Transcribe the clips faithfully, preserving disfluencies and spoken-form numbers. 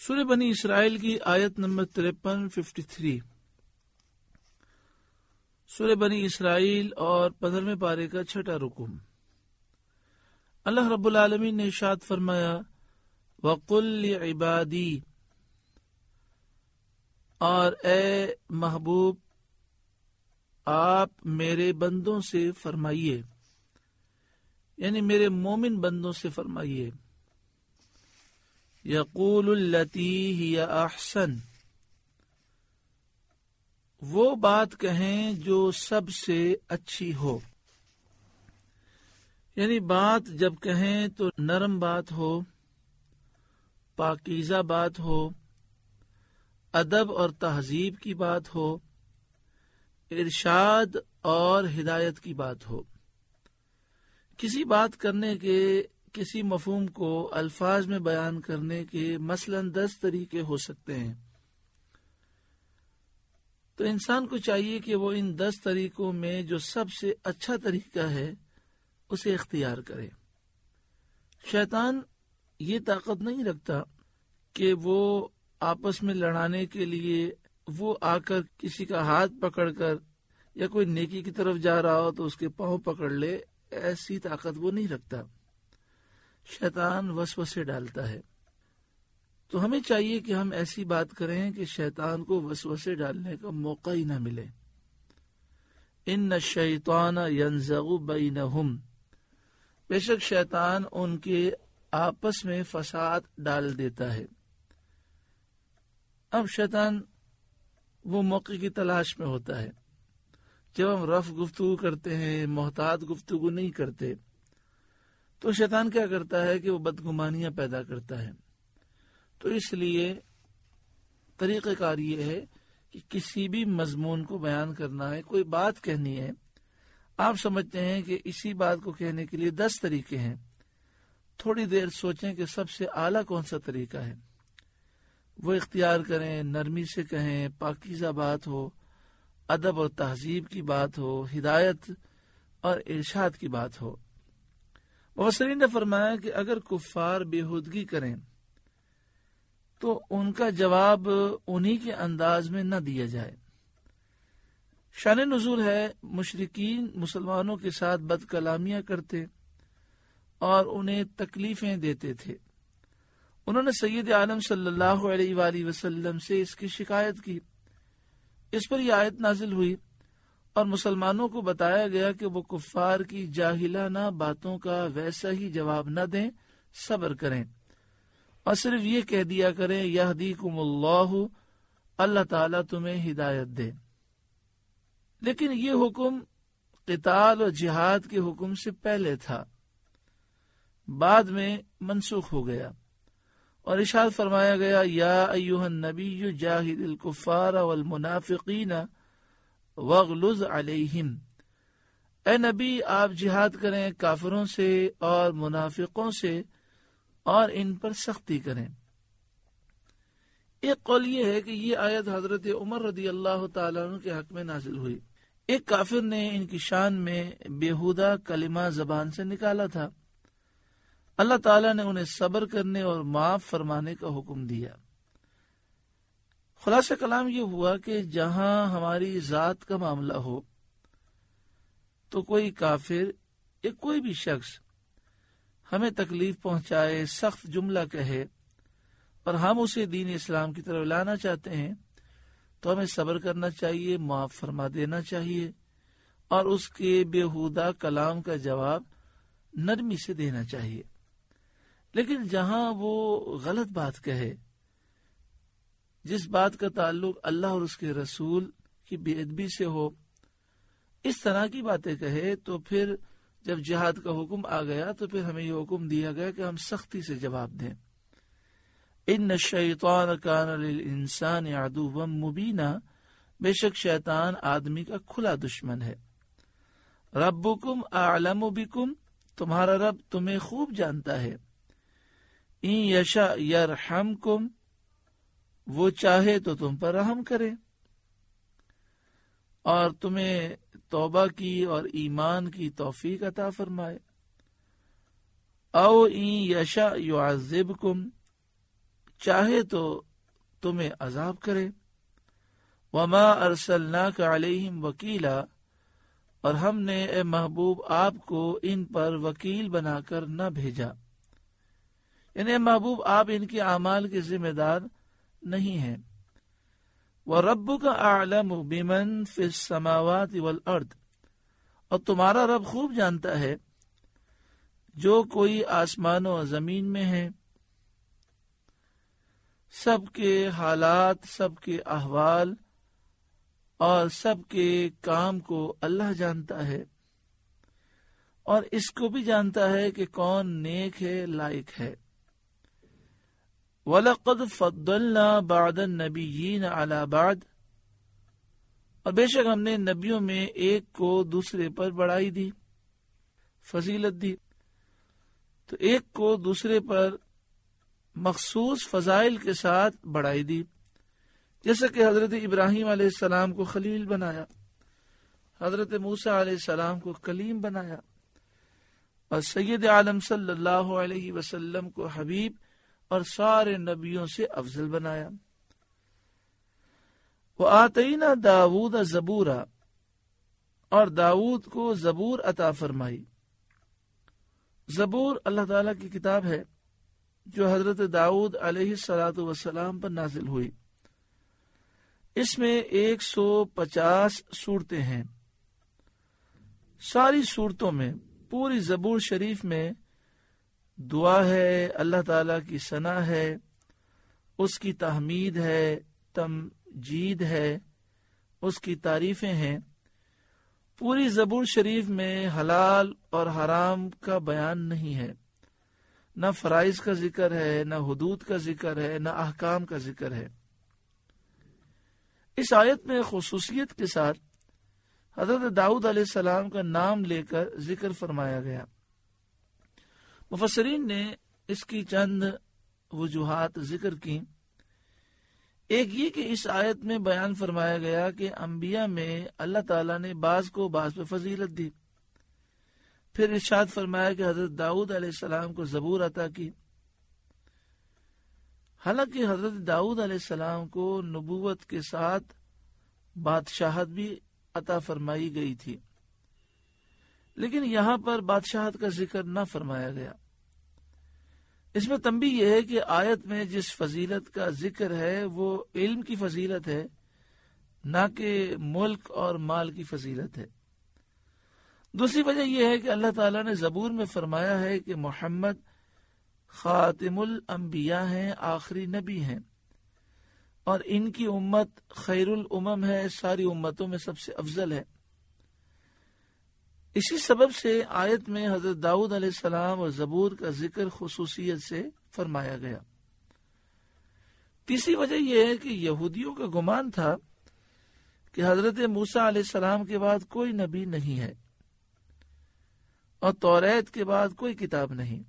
سورہ بنی اسرائیل کی آیت نمبر ترپن ففٹی تھری سورہ بنی اسرائیل اور پندرہویں پارے کا چھٹا رکوع۔ اللہ رب العالمین نے ارشاد فرمایا وَقُلْ لِعِبَادِي، اور اے محبوب آپ میرے بندوں سے فرمائیے، یعنی میرے مومن بندوں سے فرمائیے، یقول التی ہی احسن، وہ بات کہیں جو سب سے اچھی ہو، یعنی بات جب کہیں تو نرم بات ہو، پاکیزہ بات ہو، ادب اور تہذیب کی بات ہو، ارشاد اور ہدایت کی بات ہو۔ کسی بات کرنے کے کسی مفہوم کو الفاظ میں بیان کرنے کے مثلاً دس طریقے ہو سکتے ہیں، تو انسان کو چاہیے کہ وہ ان دس طریقوں میں جو سب سے اچھا طریقہ ہے اسے اختیار کرے۔ شیطان یہ طاقت نہیں رکھتا کہ وہ آپس میں لڑانے کے لیے وہ آ کر کسی کا ہاتھ پکڑ کر یا کوئی نیکی کی طرف جا رہا ہو تو اس کے پاؤں پکڑ لے، ایسی طاقت وہ نہیں رکھتا۔ شیطان وسوسے ڈالتا ہے، تو ہمیں چاہیے کہ ہم ایسی بات کریں کہ شیطان کو وسوسے ڈالنے کا موقع ہی نہ ملے۔ ان الشیطان ینزغ بینہم، بے شک شیطان ان کے آپس میں فساد ڈال دیتا ہے۔ اب شیطان وہ موقع کی تلاش میں ہوتا ہے، جب ہم رف گفتگو کرتے ہیں، محتاط گفتگو نہیں کرتے، تو شیطان کیا کرتا ہے کہ وہ بدگمانیاں پیدا کرتا ہے۔ تو اس لیے طریقہ کار یہ ہے کہ کسی بھی مضمون کو بیان کرنا ہے، کوئی بات کہنی ہے، آپ سمجھتے ہیں کہ اسی بات کو کہنے کے لیے دس طریقے ہیں، تھوڑی دیر سوچیں کہ سب سے اعلیٰ کون سا طریقہ ہے، وہ اختیار کریں، نرمی سے کہیں، پاکیزہ بات ہو، ادب اور تہذیب کی بات ہو، ہدایت اور ارشاد کی بات ہو۔ مفسرین نے فرمایا کہ اگر کفار بےہودگی کریں تو ان کا جواب انہی کے انداز میں نہ دیا جائے۔ شان نزول ہے، مشرکین مسلمانوں کے ساتھ بد کلامیاں کرتے اور انہیں تکلیفیں دیتے تھے۔ انہوں نے سید عالم صلی اللہ علیہ وآلہ وسلم سے اس کی شکایت کی۔ اس پر یہ آیت نازل ہوئی اور مسلمانوں کو بتایا گیا کہ وہ کفار کی جاہلانہ باتوں کا ویسا ہی جواب نہ دیں، صبر کریں اور صرف یہ کہہ دیا کریں یہدیکم اللہ، اللہ تعالیٰ تمہیں ہدایت دے۔ لیکن یہ حکم قتال اور جہاد کے حکم سے پہلے تھا، بعد میں منسوخ ہو گیا اور ارشاد فرمایا گیا یا ایھا النبی جاہد الکفار والمنافقین واغلظ علیہم، اے نبی آپ جہاد کریں کافروں سے اور منافقوں سے اور ان پر سختی کریں۔ ایک قول یہ ہے کہ یہ آیت حضرت عمر رضی اللہ تعالیٰ عنہ کے حق میں نازل ہوئی۔ ایک کافر نے ان کی شان میں بیہودہ کلمہ زبان سے نکالا تھا، اللہ تعالیٰ نے انہیں صبر کرنے اور معاف فرمانے کا حکم دیا۔ خلاصہ کلام یہ ہوا کہ جہاں ہماری ذات کا معاملہ ہو تو کوئی کافر یا کوئی بھی شخص ہمیں تکلیف پہنچائے، سخت جملہ کہے اور ہم اسے دین اسلام کی طرف لانا چاہتے ہیں تو ہمیں صبر کرنا چاہیے، معاف فرما دینا چاہیے اور اس کے بیہودہ کلام کا جواب نرمی سے دینا چاہیے۔ لیکن جہاں وہ غلط بات کہے، جس بات کا تعلق اللہ اور اس کے رسول کی بے ادبی سے ہو، اس طرح کی باتیں کہے، تو پھر جب جہاد کا حکم آ گیا تو پھر ہمیں یہ حکم دیا گیا کہ ہم سختی سے جواب دیں۔ ان الشیطان کان للانسان عدوا مبینا، بے شک شیطان آدمی کا کھلا دشمن ہے۔ ربکم اعلم بکم، تمہارا رب تمہیں خوب جانتا ہے۔ ان یشاء یرحمکم، وہ چاہے تو تم پر رحم کرے اور تمہیں توبہ کی اور ایمان کی توفیق عطا فرمائے۔ او ان یشاء یعذبکم، چاہے تو تمہیں عذاب کرے۔ وما ارسلناک علیہم وکیلا، اور ہم نے اے محبوب آپ کو ان پر وکیل بنا کر نہ بھیجا، یعنی اے محبوب آپ ان کے اعمال کے ذمہ دار نہیں ہیں۔ وَرَبُّكَ أَعْلَمُ بِمَنْ فِي السَّمَاوَاتِ وَالْأَرْضِ، اور تمہارا رب خوب جانتا ہے جو کوئی آسمان و زمین میں ہے، سب کے حالات، سب کے احوال اور سب کے کام کو اللہ جانتا ہے، اور اس کو بھی جانتا ہے کہ کون نیک ہے، لائق ہے۔ وَلَقَدْ فَضَّلْنَا بَعْضَ النَّبِيِّينَ عَلَى بَعْضٍ، اور بے شک ہم نے نبیوں میں ایک کو دوسرے پر بڑائی دی، فضیلت دی۔ تو ایک کو دوسرے پر مخصوص فضائل کے ساتھ بڑائی دی، جیسے کہ حضرت ابراہیم علیہ السلام کو خلیل بنایا، حضرت موسیٰ علیہ السلام کو کلیم بنایا، اور سید عالم صلی اللہ علیہ وسلم کو حبیب اور سارے نبیوں سے افضل بنایا۔ وَآتَيْنَا دَاوُودَ زَبُورًا، اور داؤد کو زبور عطا فرمائی۔ زبور اللہ تعالیٰ کی کتاب ہے جو حضرت داؤد علیہ الصلاۃ والسلام پر نازل ہوئی۔ اس میں ایک سو پچاس صورتیں ہیں۔ ساری صورتوں میں، پوری زبور شریف میں دعا ہے، اللہ تعالیٰ کی ثنا ہے، اس کی تحمید ہے، تمجید ہے، اس کی تعریفیں ہیں۔ پوری زبور شریف میں حلال اور حرام کا بیان نہیں ہے، نہ فرائض کا ذکر ہے، نہ حدود کا ذکر ہے، نہ احکام کا ذکر ہے۔ اس آیت میں خصوصیت کے ساتھ حضرت داؤد علیہ السلام کا نام لے کر ذکر فرمایا گیا۔ مفسرین نے اس کی چند وجوہات ذکر کی۔ ایک یہ کہ اس آیت میں بیان فرمایا گیا کہ انبیاء میں اللہ تعالیٰ نے بعض کو بعض پہ فضیلت دی۔ پھر ارشاد فرمایا کہ حضرت داؤد علیہ السلام کو زبور عطا کی۔ حالانکہ حضرت داؤد علیہ السلام کو نبوت کے ساتھ بادشاہت بھی عطا فرمائی گئی تھی، لیکن یہاں پر بادشاہت کا ذکر نہ فرمایا گیا۔ اس میں تنبیہ یہ ہے کہ آیت میں جس فضیلت کا ذکر ہے وہ علم کی فضیلت ہے، نہ کہ ملک اور مال کی فضیلت ہے۔ دوسری وجہ یہ ہے کہ اللہ تعالیٰ نے زبور میں فرمایا ہے کہ محمد خاتم الانبیاء ہیں، آخری نبی ہیں، اور ان کی امت خیر الامم ہے، ساری امتوں میں سب سے افضل ہے۔ اسی سبب سے آیت میں حضرت داؤد علیہ السلام اور زبور کا ذکر خصوصیت سے فرمایا گیا۔ تیسری وجہ یہ ہے کہ یہودیوں کا گمان تھا کہ حضرت موسیٰ علیہ السلام کے بعد کوئی نبی نہیں ہے اور توریت کے بعد کوئی کتاب نہیں۔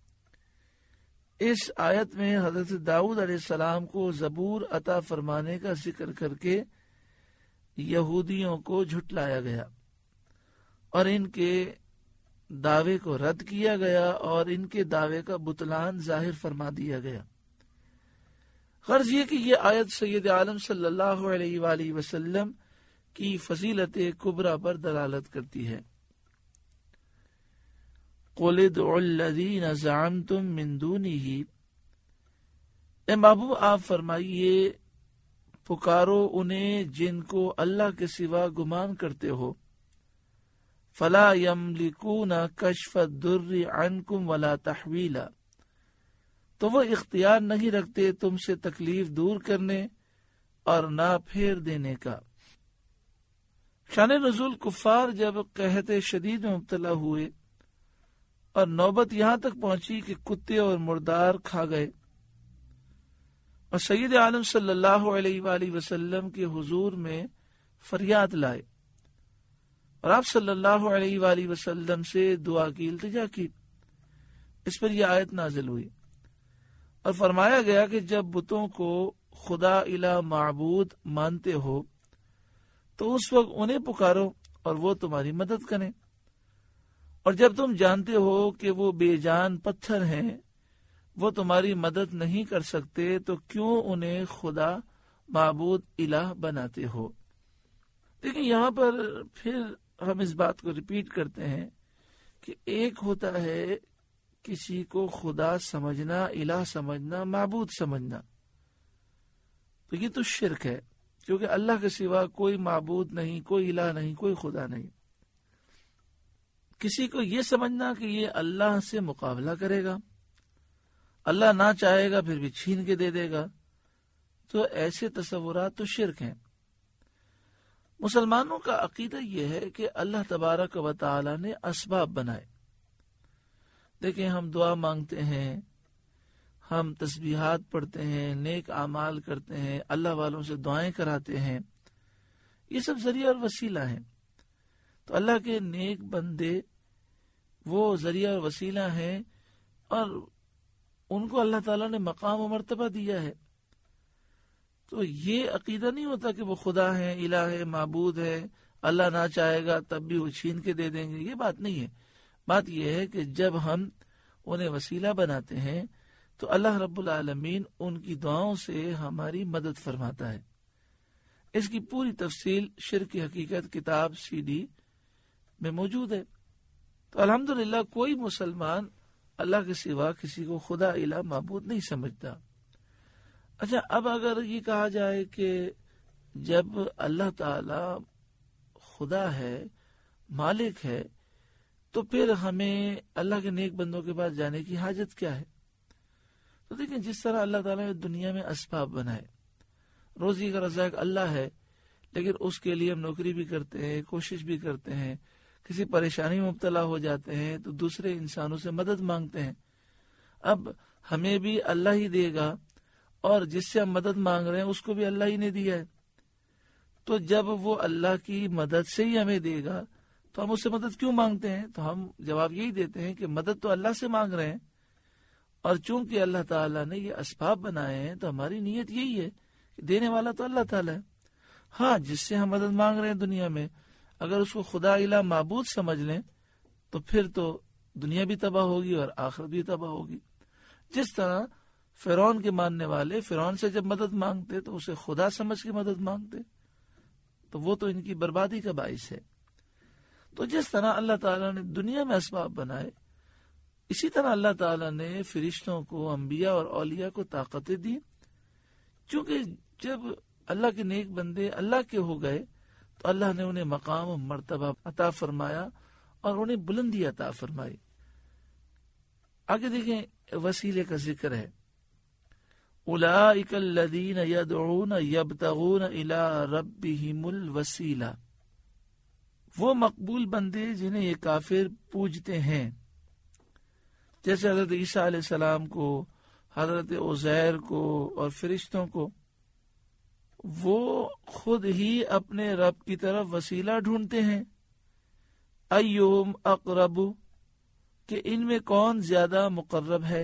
اس آیت میں حضرت داؤد علیہ السلام کو زبور عطا فرمانے کا ذکر کر کے یہودیوں کو جھٹلایا گیا اور ان کے دعوے کو رد کیا گیا اور ان کے دعوے کا بطلان ظاہر فرما دیا گیا۔ غرض یہ کہ یہ آیت سید عالم صلی اللہ علیہ وآلہ وسلم کی فضیلت کبریٰ پر دلالت کرتی ہے۔ قُلِ ادْعُوا الَّذِينَ زَعَمْتُم مِّن دُونِهِ، اے محبوب آپ فرمائیے پکارو انہیں جن کو اللہ کے سوا گمان کرتے ہو۔ فَلَا يَمْلِكُونَ كَشْفَ الضُّرِّ عَنْكُمْ وَلَا تَحْوِيلًا، تو وہ اختیار نہیں رکھتے تم سے تکلیف دور کرنے اور نہ پھیر دینے کا۔ شان نزول کفار جب قحط شدید میں مبتلا ہوئے اور نوبت یہاں تک پہنچی کہ کتے اور مردار کھا گئے اور سید عالم صلی اللہ علیہ وآلہ وسلم کے حضور میں فریاد لائے اور آپ صلی اللہ علیہ وآلہ وسلم سے دعا کی التجا کی، اس پر یہ آیت نازل ہوئی اور فرمایا گیا کہ جب بتوں کو خدا الہ معبود مانتے ہو تو اس وقت انہیں پکارو اور وہ تمہاری مدد کریں، اور جب تم جانتے ہو کہ وہ بے جان پتھر ہیں وہ تمہاری مدد نہیں کر سکتے تو کیوں انہیں خدا معبود الہ بناتے ہو۔ دیکھیں یہاں پر پھر ہم اس بات کو ریپیٹ کرتے ہیں کہ ایک ہوتا ہے کسی کو خدا سمجھنا، الہ سمجھنا، معبود سمجھنا، تو یہ تو شرک ہے، کیونکہ اللہ کے سوا کوئی معبود نہیں، کوئی الہ نہیں، کوئی خدا نہیں۔ کسی کو یہ سمجھنا کہ یہ اللہ سے مقابلہ کرے گا، اللہ نہ چاہے گا پھر بھی چھین کے دے دے گا، تو ایسے تصورات تو شرک ہیں۔ مسلمانوں کا عقیدہ یہ ہے کہ اللہ تبارک و تعالی نے اسباب بنائے۔ دیکھیں ہم دعا مانگتے ہیں، ہم تسبیحات پڑھتے ہیں، نیک اعمال کرتے ہیں، اللہ والوں سے دعائیں کراتے ہیں، یہ سب ذریعہ اور وسیلہ ہیں۔ تو اللہ کے نیک بندے وہ ذریعہ اور وسیلہ ہیں، اور ان کو اللہ تعالیٰ نے مقام و مرتبہ دیا ہے۔ تو یہ عقیدہ نہیں ہوتا کہ وہ خدا ہے، الہ ہے، معبود ہے، اللہ نہ چاہے گا تب بھی وہ چھین کے دے دیں گے، یہ بات نہیں ہے۔ بات یہ ہے کہ جب ہم انہیں وسیلہ بناتے ہیں تو اللہ رب العالمین ان کی دعاؤں سے ہماری مدد فرماتا ہے۔ اس کی پوری تفصیل شرک کی حقیقت کتاب سی ڈی میں موجود ہے۔ تو الحمدللہ کوئی مسلمان اللہ کے سوا کسی کو خدا الہ معبود نہیں سمجھتا۔ اچھا، اب اگر یہ کہا جائے کہ جب اللہ تعالی خدا ہے، مالک ہے، تو پھر ہمیں اللہ کے نیک بندوں کے پاس جانے کی حاجت کیا ہے؟ تو دیکھیں جس طرح اللہ تعالیٰ نے دنیا میں اسباب بنائے، روزی کا رزاق اللہ ہے، لیکن اس کے لیے ہم نوکری بھی کرتے ہیں، کوشش بھی کرتے ہیں، کسی پریشانی میں مبتلا ہو جاتے ہیں تو دوسرے انسانوں سے مدد مانگتے ہیں۔ اب ہمیں بھی اللہ ہی دے گا، اور جس سے ہم مدد مانگ رہے ہیں اس کو بھی اللہ ہی نے دیا ہے، تو جب وہ اللہ کی مدد سے ہی ہمیں دے گا تو ہم اس سے مدد کیوں مانگتے ہیں؟ تو ہم جواب یہی دیتے ہیں کہ مدد تو اللہ سے مانگ رہے ہیں، اور چونکہ اللہ تعالیٰ نے یہ اسباب بنائے ہیں تو ہماری نیت یہی ہے کہ دینے والا تو اللہ تعالیٰ ہے۔ ہاں، جس سے ہم مدد مانگ رہے ہیں دنیا میں، اگر اس کو خدا الہ معبود سمجھ لیں تو پھر تو دنیا بھی تباہ ہوگی اور آخرت بھی تباہ ہوگی۔ جس طرح فرعون کے ماننے والے فرعون سے جب مدد مانگتے تو اسے خدا سمجھ کے مدد مانگتے، تو وہ تو ان کی بربادی کا باعث ہے۔ تو جس طرح اللہ تعالیٰ نے دنیا میں اسباب بنائے، اسی طرح اللہ تعالیٰ نے فرشتوں کو، انبیاء اور اولیاء کو طاقتیں دی، چونکہ جب اللہ کے نیک بندے اللہ کے ہو گئے تو اللہ نے انہیں مقام و مرتبہ عطا فرمایا اور انہیں بلندی عطا فرمائی۔ آگے دیکھیں وسیلے کا ذکر ہے، اولئک الذین یدعون یبتغون الی ربہم الوسیلہ، وہ مقبول بندے جنہیں یہ کافر پوجتے ہیں، جیسے حضرت عیسیٰ علیہ السلام کو، حضرت عزیر کو اور فرشتوں کو، وہ خود ہی اپنے رب کی طرف وسیلہ ڈھونڈتے ہیں، ایہم اقرب، کہ ان میں کون زیادہ مقرب ہے۔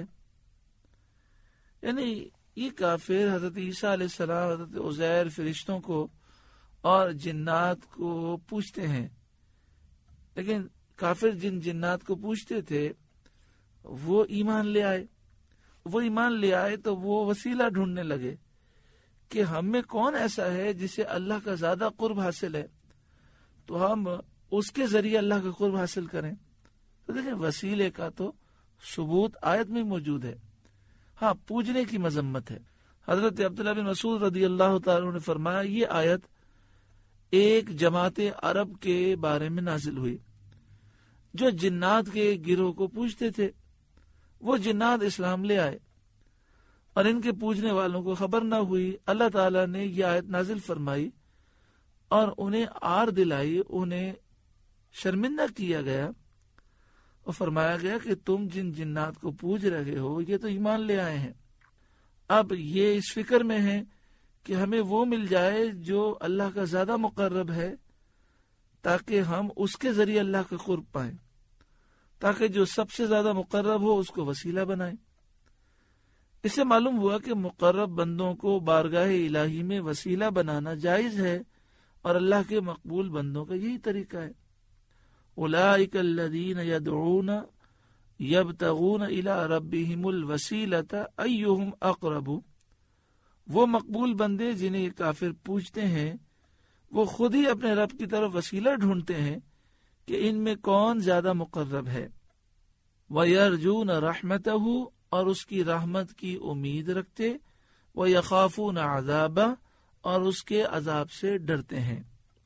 یعنی یہ کافر حضرت عیسیٰ علیہ السلام، حضرت عزیر، فرشتوں کو اور جنات کو پوچھتے ہیں، لیکن کافر جن جنات کو پوچھتے تھے وہ ایمان لے آئے، وہ ایمان لے آئے تو وہ وسیلہ ڈھونڈنے لگے کہ ہم میں کون ایسا ہے جسے اللہ کا زیادہ قرب حاصل ہے، تو ہم اس کے ذریعے اللہ کا قرب حاصل کریں۔ تو دیکھیں وسیلے کا تو ثبوت آیت میں موجود ہے، ہاں پوجنے کی مذمت ہے۔ حضرت عبداللہ بن مسعود رضی اللہ تعالیٰ نے فرمایا، یہ آیت ایک جماعت عرب کے بارے میں نازل ہوئی جو جنات کے گروہ کو پوجتے تھے۔ وہ جنات اسلام لے آئے اور ان کے پوجنے والوں کو خبر نہ ہوئی، اللہ تعالیٰ نے یہ آیت نازل فرمائی اور انہیں آر دلائی، انہیں شرمندہ کیا گیا اور فرمایا گیا کہ تم جن جنات کو پوج رہے ہو یہ تو ایمان لے آئے ہیں، اب یہ اس فکر میں ہیں کہ ہمیں وہ مل جائے جو اللہ کا زیادہ مقرب ہے، تاکہ ہم اس کے ذریعے اللہ کا قرب پائیں، تاکہ جو سب سے زیادہ مقرب ہو اس کو وسیلہ بنائیں۔ اس سے معلوم ہوا کہ مقرب بندوں کو بارگاہ الہی میں وسیلہ بنانا جائز ہے، اور اللہ کے مقبول بندوں کا یہی طریقہ ہے۔ اولئک الذین یدعون یبتغون الی ربہم الوسیلۃ ایہم اقرب، وہ مقبول بندے جنہیں یہ کافر پوچھتے ہیں وہ خود ہی اپنے رب کی طرف وسیلہ ڈھونڈتے ہیں کہ ان میں کون زیادہ مقرب ہے۔ وَيَرْجُونَ رَحْمَتَهُ، اور اس کی رحمت کی امید رکھتے، وَيَخَافُونَ عَذَابَهُ، اور اس کے عذاب سے ڈرتے ہیں۔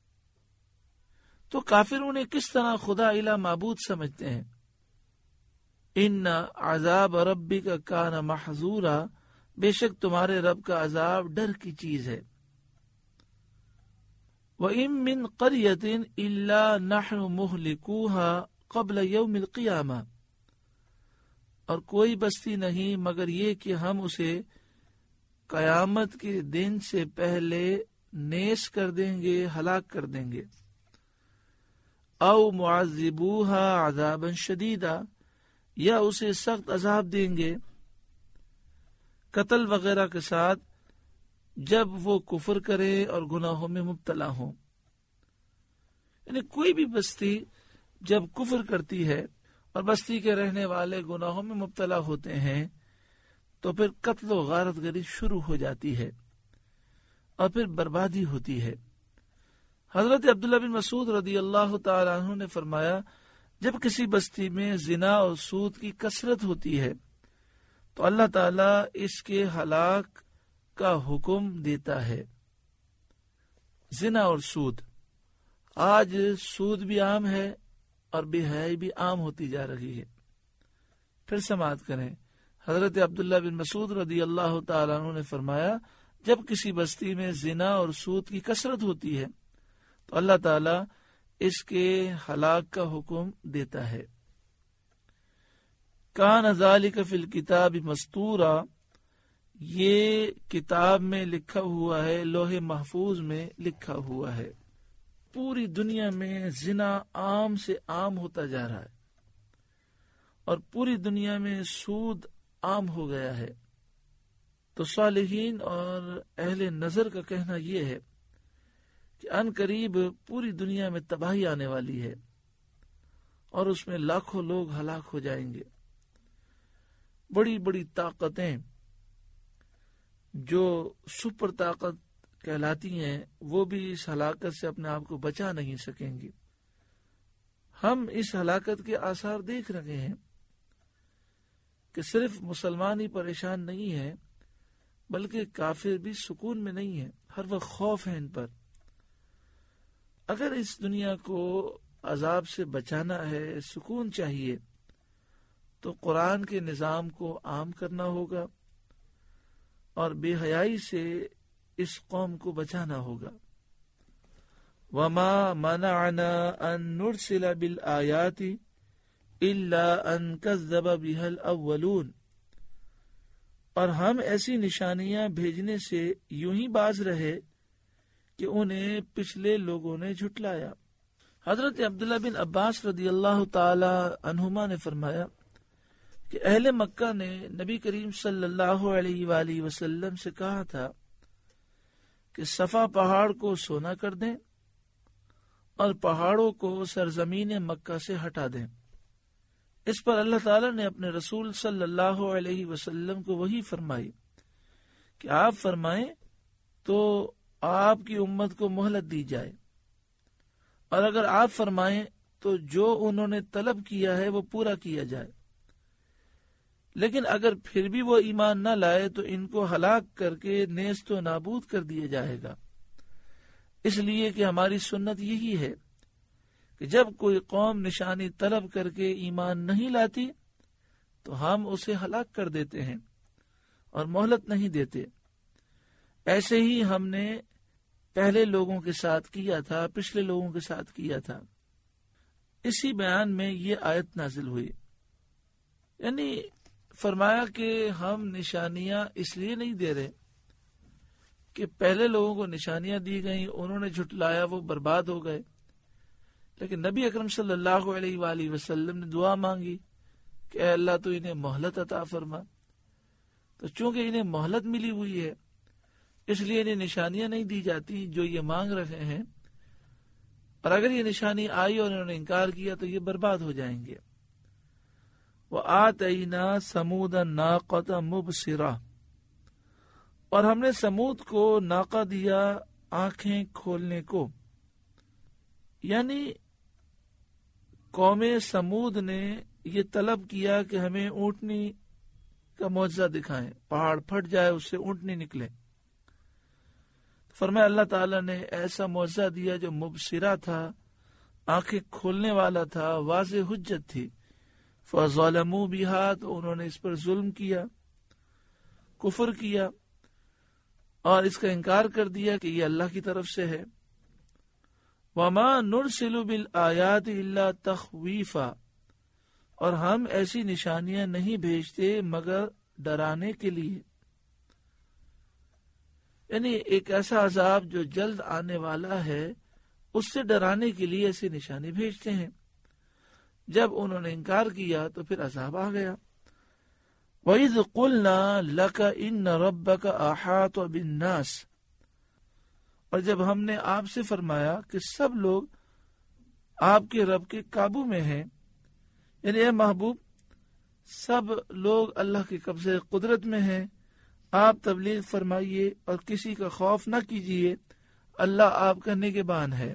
تو کافر انہیں کس طرح خدا الہ معبود سمجھتے ہیں؟ ان عذاب ربک کان محذورا، بے شک تمہارے رب کا عذاب ڈر کی چیز ہے۔ وَإِن مِّن قَرْيَةٍ إِلَّا نَحْنُ مُهْلِكُوهَا قَبْلَ يَوْمِ الْقِيَامَةِ، اور کوئی بستی نہیں مگر یہ کہ ہم اسے قیامت کے دن سے پہلے نیس کر دیں گے، ہلاک کر دیں گے۔ او معذبوها عذابا شدیدا، یا اسے سخت عذاب دیں گے قتل وغیرہ کے ساتھ جب وہ کفر کرے اور گناہوں میں مبتلا ہوں۔ یعنی کوئی بھی بستی جب کفر کرتی ہے اور بستی کے رہنے والے گناہوں میں مبتلا ہوتے ہیں تو پھر قتل و غارت گری شروع ہو جاتی ہے اور پھر بربادی ہوتی ہے۔ حضرت عبداللہ بن مسعود رضی اللہ تعالی عنہ نے فرمایا، جب کسی بستی میں زنا اور سود کی کثرت ہوتی ہے تو اللہ تعالیٰ اس کے ہلاک کا حکم دیتا ہے۔ زنا اور سود، آج سود بھی عام ہے اور بے حیائی بھی عام ہوتی جا رہی ہے۔ پھر سماعت کریں، حضرت عبداللہ بن مسعود رضی اللہ تعالیٰ عنہ نے فرمایا، جب کسی بستی میں زنا اور سود کی کثرت ہوتی ہے تو اللہ تعالیٰ اس کے ہلاک کا حکم دیتا ہے۔ کان ذالک فی الکتاب مستورا، یہ کتاب میں لکھا ہوا ہے، لوح محفوظ میں لکھا ہوا ہے۔ پوری دنیا میں زنا عام سے عام ہوتا جا رہا ہے اور پوری دنیا میں سود عام ہو گیا ہے۔ تو صالحین اور اہل نظر کا کہنا یہ ہے کہ ان قریب پوری دنیا میں تباہی آنے والی ہے اور اس میں لاکھوں لوگ ہلاک ہو جائیں گے۔ بڑی بڑی طاقتیں جو سپر طاقت کہلاتی ہیں وہ بھی اس ہلاکت سے اپنے آپ کو بچا نہیں سکیں گی۔ ہم اس ہلاکت کے آثار دیکھ رہے ہیں کہ صرف مسلمان ہی پریشان نہیں ہے بلکہ کافر بھی سکون میں نہیں ہے، ہر وقت خوف ہے ان پر۔ اگر اس دنیا کو عذاب سے بچانا ہے، سکون چاہیے، تو قرآن کے نظام کو عام کرنا ہوگا اور بے حیائی سے اس قوم کو بچانا ہوگا۔ وَمَا مَنَعَنَا أَن نُرْسِلَ بِالْآيَاتِ إِلَّا أَن كَذَّبَ بِهَا الْأَوَّلُونَ، اور ہم ایسی نشانیاں بھیجنے سے یوں ہی باز رہے کہ انہیں پچھلے لوگوں نے جھٹلایا۔ حضرت عبداللہ بن عباس رضی اللہ تعالی عنہما نے فرمایا کہ اہل مکہ نے نبی کریم صلی اللہ علیہ وآلہ وسلم سے کہا تھا کہ صفا پہاڑ کو سونا کر دیں اور پہاڑوں کو سرزمین مکہ سے ہٹا دیں۔ اس پر اللہ تعالیٰ نے اپنے رسول صلی اللہ علیہ وسلم کو وحی فرمائی کہ آپ فرمائیں تو آپ کی امت کو مہلت دی جائے، اور اگر آپ فرمائیں تو جو انہوں نے طلب کیا ہے وہ پورا کیا جائے، لیکن اگر پھر بھی وہ ایمان نہ لائے تو ان کو ہلاک کر کے نیست و نابود کر دیا جائے گا۔ اس لیے کہ ہماری سنت یہی ہے کہ جب کوئی قوم نشانی طلب کر کے ایمان نہیں لاتی تو ہم اسے ہلاک کر دیتے ہیں اور مہلت نہیں دیتے۔ ایسے ہی ہم نے پہلے لوگوں کے ساتھ کیا تھا، پچھلے لوگوں کے ساتھ کیا تھا۔ اسی بیان میں یہ آیت نازل ہوئی، یعنی فرمایا کہ ہم نشانیاں اس لیے نہیں دے رہے کہ پہلے لوگوں کو نشانیاں دی گئیں، انہوں نے جھٹلایا، وہ برباد ہو گئے، لیکن نبی اکرم صلی اللہ علیہ وآلہ وسلم نے دعا مانگی کہ اے اللہ تو انہیں مہلت عطا فرما۔ تو چونکہ انہیں مہلت ملی ہوئی ہے اس لیے انہیں نشانیاں نہیں دی جاتی جو یہ مانگ رہے ہیں، اور اگر یہ نشانی آئی اور انہوں نے انکار کیا تو یہ برباد ہو جائیں گے۔ وَآتَيْنَا ثَمُودَ النَّاقَةَ مُبْصِرَةً، اور ہم نے سمود کو ناقہ دیا آنکھیں کھولنے کو، یعنی قوم سمود نے یہ طلب کیا کہ ہمیں اونٹنی کا معجزہ دکھائیں، پہاڑ پھٹ جائے اس سے اونٹنی نکلے۔ فرمایا اللہ تعالیٰ نے ایسا معجزہ دیا جو مبصرہ تھا، آنکھیں کھولنے والا تھا، واضح حجت تھی۔ فَظَلَمُوا بِهَا، تو انہوں نے اس پر ظلم کیا، کفر کیا اور اس کا انکار کر دیا کہ یہ اللہ کی طرف سے ہے۔ وَمَا نُرْسِلُ بِالْآيَاتِ إِلَّا تَخْوِيفًا، اور ہم ایسی نشانیاں نہیں بھیجتے مگر ڈرانے کے لیے، یعنی ایک ایسا عذاب جو جلد آنے والا ہے اس سے ڈرانے کے لیے ایسی نشانی بھیجتے ہیں۔ جب انہوں نے انکار کیا تو پھر عذاب آ گیا۔ وَإِذْ قُلْنَا لَكَ إِنَّ رَبَّكَ أَحَاطَ بِالنَّاسِ، اور جب ہم نے آپ سے فرمایا کہ سب لوگ آپ کے رب کے قابو میں ہیں، یعنی اے محبوب سب لوگ اللہ کے قبضے قدرت میں ہیں، آپ تبلیغ فرمائیے اور کسی کا خوف نہ کیجیے، اللہ آپ کا نگہبان ہے۔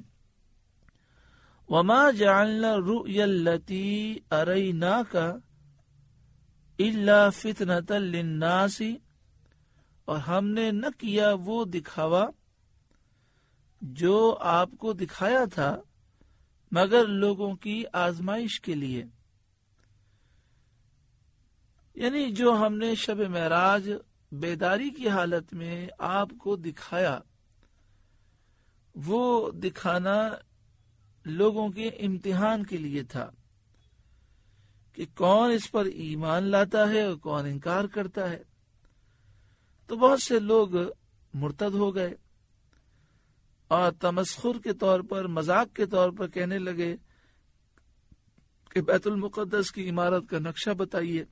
وَمَا جَعَلْنَا الرُّؤْيَا الَّتِي أَرَيْنَاكَ إِلَّا فِتْنَةً لِلنَّاسِ، اور ہم نے نہ کیا وہ دکھاوا جو آپ کو دکھایا تھا مگر لوگوں کی آزمائش کے لیے، یعنی جو ہم نے شب معراج بیداری کی حالت میں آپ کو دکھایا، وہ دکھانا لوگوں کے امتحان کے لیے تھا کہ کون اس پر ایمان لاتا ہے اور کون انکار کرتا ہے۔ تو بہت سے لوگ مرتد ہو گئے اور تمسخر کے طور پر، مذاق کے طور پر کہنے لگے کہ بیت المقدس کی عمارت کا نقشہ بتائیے۔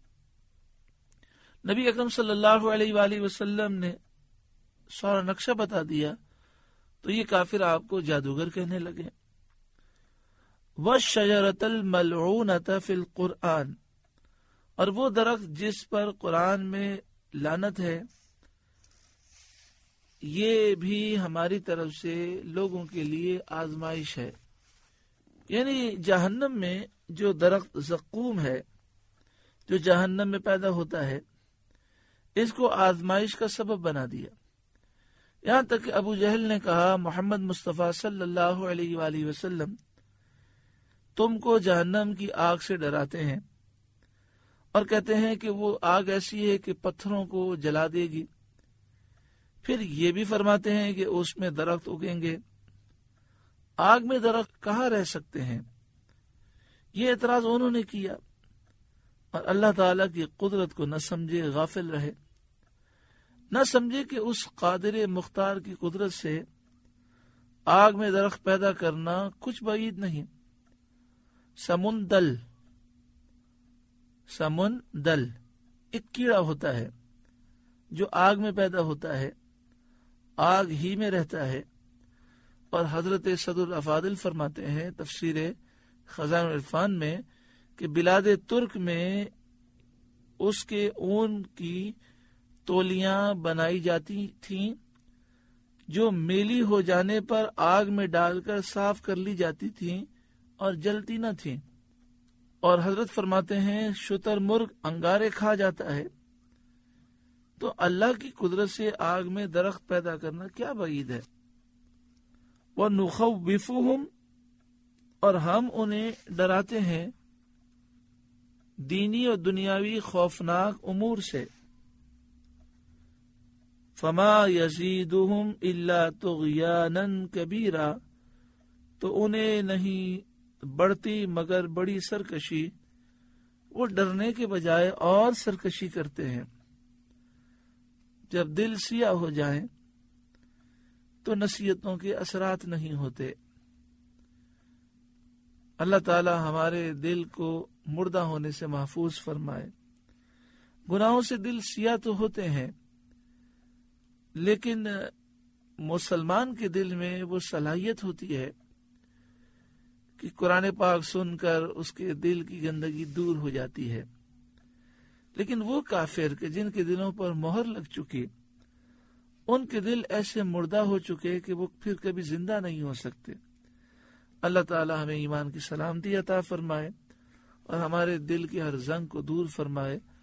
نبی اکرم صلی اللہ علیہ وآلہ وسلم نے سارا نقشہ بتا دیا تو یہ کافر آپ کو جادوگر کہنے لگے۔ وَالشَّجَرَةَ الْمَلْعُونَةَ فِي الْقُرْآنِ، اور وہ درخت جس پر قرآن میں لعنت ہے، یہ بھی ہماری طرف سے لوگوں کے لیے آزمائش ہے۔ یعنی جہنم میں جو درخت زقوم ہے جو جہنم میں پیدا ہوتا ہے، اس کو آزمائش کا سبب بنا دیا، یہاں تک کہ ابو جہل نے کہا محمد مصطفیٰ صلی اللہ علیہ وآلہ وسلم تم کو جہنم کی آگ سے ڈراتے ہیں اور کہتے ہیں کہ وہ آگ ایسی ہے کہ پتھروں کو جلا دے گی، پھر یہ بھی فرماتے ہیں کہ اس میں درخت اگیں گے، آگ میں درخت کہاں رہ سکتے ہیں؟ یہ اعتراض انہوں نے کیا اور اللہ تعالیٰ کی قدرت کو نہ سمجھے، غافل رہے، نہ سمجھے کہ اس قادر مختار کی قدرت سے آگ میں درخت پیدا کرنا کچھ بعید نہیں۔ سمندل سمندل ایک کیڑا ہوتا ہے جو آگ میں پیدا ہوتا ہے، آگ ہی میں رہتا ہے، اور حضرت صدر الافاضل فرماتے ہیں تفسیر خزائن العرفان میں کہ بلاد ترک میں اس کے اون کی تولیاں بنائی جاتی تھیں جو میلی ہو جانے پر آگ میں ڈال کر صاف کر لی جاتی تھیں اور جلتی نہ تھیں، اور حضرت فرماتے ہیں شتر مرغ انگارے کھا جاتا ہے، تو اللہ کی قدرت سے آگ میں درخت پیدا کرنا کیا بعید ہے۔ وَنُخَوِّفُهُمْ، اور ہم انہیں ڈراتے ہیں دینی اور دنیاوی خوفناک امور سے۔ فَمَا يَزِيدُهُمْ إِلَّا طُغْيَانًا كَبِيرًا، تو انہیں نہیں بڑھتی مگر بڑی سرکشی، وہ ڈرنے کے بجائے اور سرکشی کرتے ہیں۔ جب دل سیاہ ہو جائیں تو نصیحتوں کے اثرات نہیں ہوتے۔ اللہ تعالی ہمارے دل کو مردہ ہونے سے محفوظ فرمائے۔ گناہوں سے دل سیاہ تو ہوتے ہیں، لیکن مسلمان کے دل میں وہ صلاحیت ہوتی ہے کہ قرآن پاک سن کر اس کے دل کی گندگی دور ہو جاتی ہے، لیکن وہ کافر کہ جن کے دلوں پر مہر لگ چکی، ان کے دل ایسے مردہ ہو چکے کہ وہ پھر کبھی زندہ نہیں ہو سکتے۔ اللہ تعالی ہمیں ایمان کی سلامتی عطا فرمائے اور ہمارے دل کے ہر زنگ کو دور فرمائے